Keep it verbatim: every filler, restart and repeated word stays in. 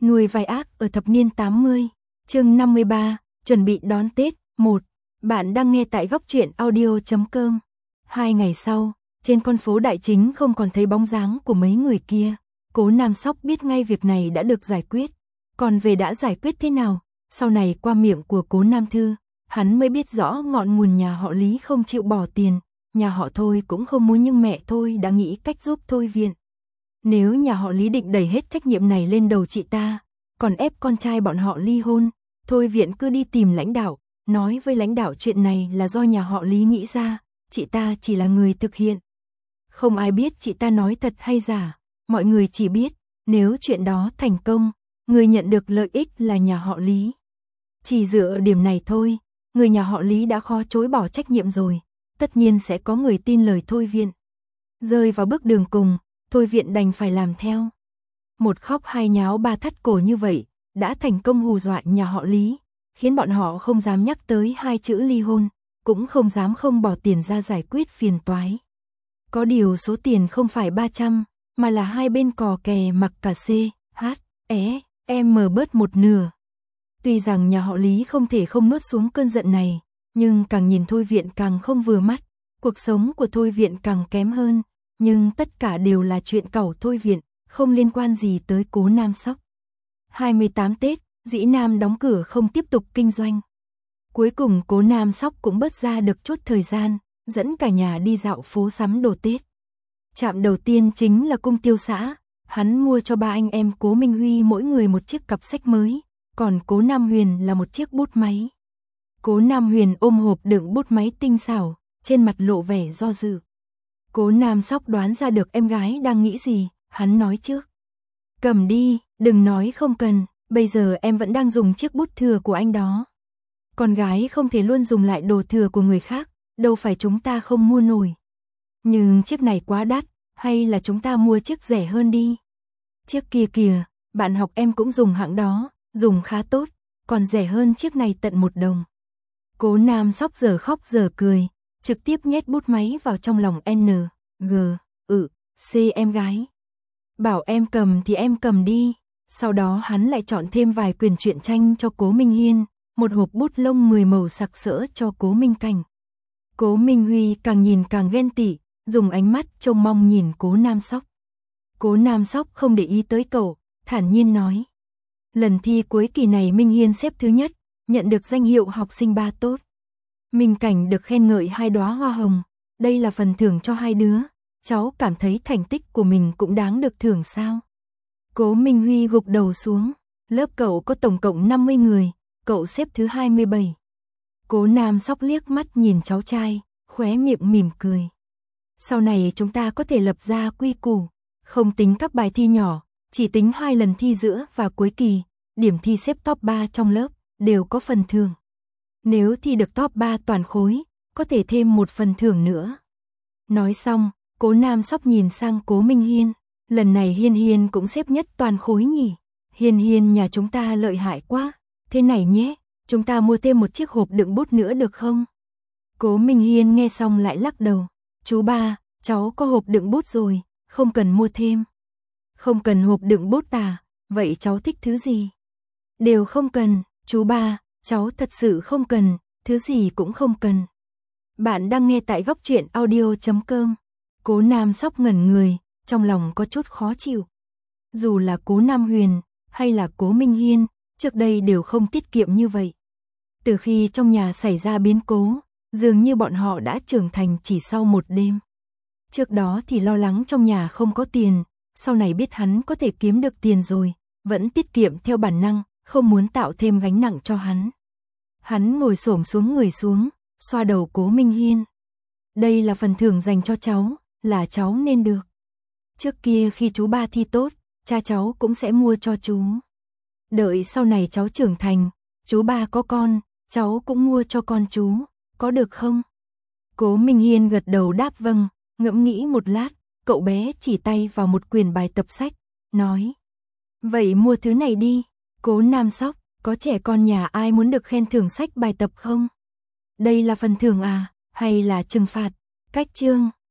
Nuôi vai ác ở thập niên tám mươi, chương năm mươi ba, chuẩn bị đón Tết, một. Bạn đang nghe tại góc truyện audio chấm com. Hai ngày sau, trên con phố Đại Chính không còn thấy bóng dáng của mấy người kia. Cố Nam Sóc biết ngay việc này đã được giải quyết. Còn về đã giải quyết thế nào, sau này qua miệng của Cố Nam Thư, hắn mới biết rõ ngọn nguồn nhà họ Lý không chịu bỏ tiền. Nhà họ Thôi cũng không muốn, nhưng mẹ Thôi đã nghĩ cách giúp Thôi Viện. Nếu nhà họ Lý định đẩy hết trách nhiệm này lên đầu chị ta, còn ép con trai bọn họ ly hôn, Thôi Viện cứ đi tìm lãnh đạo, nói với lãnh đạo chuyện này là do nhà họ Lý nghĩ ra, chị ta chỉ là người thực hiện. Không ai biết chị ta nói thật hay giả, mọi người chỉ biết, nếu chuyện đó thành công, người nhận được lợi ích là nhà họ Lý. Chỉ dựa điểm này thôi, người nhà họ Lý đã khó chối bỏ trách nhiệm rồi, tất nhiên sẽ có người tin lời Thôi Viện. Rơi vào bước đường cùng, Thôi Viện đành phải làm theo. Một khóc hai nháo ba thắt cổ như vậy, đã thành công hù dọa nhà họ Lý, khiến bọn họ không dám nhắc tới hai chữ ly hôn, cũng không dám không bỏ tiền ra giải quyết phiền toái. Có điều số tiền không phải ba trăm, mà là hai bên cò kè mặc cả C, H, E, M bớt một nửa. Tuy rằng nhà họ Lý không thể không nuốt xuống cơn giận này, nhưng càng nhìn Thôi Viện càng không vừa mắt, cuộc sống của Thôi Viện càng kém hơn, nhưng tất cả đều là chuyện cẩu Thôi Viện, không liên quan gì tới Cố Nam Sóc. hai mươi tám Tết, Dĩ Nam đóng cửa không tiếp tục kinh doanh. Cuối cùng Cố Nam Sóc cũng bớt ra được chút thời gian, dẫn cả nhà đi dạo phố sắm đồ Tết. Trạm đầu tiên chính là cung tiêu xã, hắn mua cho ba anh em Cố Minh Huy mỗi người một chiếc cặp sách mới, còn Cố Nam Huyền là một chiếc bút máy. Cố Nam Huyền ôm hộp đựng bút máy tinh xảo, trên mặt lộ vẻ do dự. Cố Nam Sóc đoán ra được em gái đang nghĩ gì, hắn nói trước. Cầm đi, đừng nói không cần, bây giờ em vẫn đang dùng chiếc bút thừa của anh đó. Con gái không thể luôn dùng lại đồ thừa của người khác, đâu phải chúng ta không mua nổi. Nhưng chiếc này quá đắt, hay là chúng ta mua chiếc rẻ hơn đi. Chiếc kia kìa, bạn học em cũng dùng hãng đó, dùng khá tốt, còn rẻ hơn chiếc này tận một đồng. Cố Nam Sóc giờ khóc giờ cười, trực tiếp nhét bút máy vào trong lòng N, G, ừ, C em gái. Bảo em cầm thì em cầm đi. Sau đó hắn lại chọn thêm vài quyển truyện tranh cho Cố Minh Hiên, một hộp bút lông mười màu sặc sỡ cho Cố Minh Cảnh. Cố Minh Huy càng nhìn càng ghen tị, dùng ánh mắt trông mong nhìn Cố Nam Sóc. Cố Nam Sóc không để ý tới cậu, thản nhiên nói. Lần thi cuối kỳ này Minh Hiên xếp thứ nhất, nhận được danh hiệu học sinh ba tốt. Minh Cảnh được khen ngợi hai đóa hoa hồng, đây là phần thưởng cho hai đứa. Cháu cảm thấy thành tích của mình cũng đáng được thưởng sao? Cố Minh Huy gục đầu xuống, lớp cậu có tổng cộng năm mươi người, cậu xếp thứ hai mươi bảy. Cố Nam Sóc liếc mắt nhìn cháu trai, khóe miệng mỉm cười. Sau này chúng ta có thể lập ra quy củ, không tính các bài thi nhỏ, chỉ tính hai lần thi giữa và cuối kỳ, điểm thi xếp top ba trong lớp, đều có phần thưởng. Nếu thi được top ba toàn khối, có thể thêm một phần thưởng nữa. Nói xong, Cố Nam Sóc nhìn sang Cố Minh Hiên, lần này Hiên Hiên cũng xếp nhất toàn khối nhỉ. Hiên Hiên nhà chúng ta lợi hại quá, thế này nhé, chúng ta mua thêm một chiếc hộp đựng bút nữa được không? Cố Minh Hiên nghe xong lại lắc đầu, chú ba, cháu có hộp đựng bút rồi, không cần mua thêm. Không cần hộp đựng bút à, vậy cháu thích thứ gì? Đều không cần, chú ba, cháu thật sự không cần, thứ gì cũng không cần. Bạn đang nghe tại góc truyện audio chấm com. Cố Nam Sóc ngẩn người, trong lòng có chút khó chịu. Dù là Cố Nam Huyền, hay là Cố Minh Hiên, trước đây đều không tiết kiệm như vậy. Từ khi trong nhà xảy ra biến cố, dường như bọn họ đã trưởng thành chỉ sau một đêm. Trước đó thì lo lắng trong nhà không có tiền, sau này biết hắn có thể kiếm được tiền rồi, vẫn tiết kiệm theo bản năng, không muốn tạo thêm gánh nặng cho hắn. Hắn ngồi xổm xuống người xuống, xoa đầu Cố Minh Hiên. Đây là phần thưởng dành cho cháu, là cháu nên được. Trước kia khi chú ba thi tốt, cha cháu cũng sẽ mua cho chú. Đợi sau này cháu trưởng thành, chú ba có con, cháu cũng mua cho con chú, có được không? Cố Minh Hiên gật đầu đáp vâng, ngẫm nghĩ một lát, cậu bé chỉ tay vào một quyển bài tập sách, nói. Vậy mua thứ này đi. Cố Nam Sóc, có trẻ con nhà ai muốn được khen thưởng sách bài tập không? Đây là phần thưởng à, hay là trừng phạt? Cách chương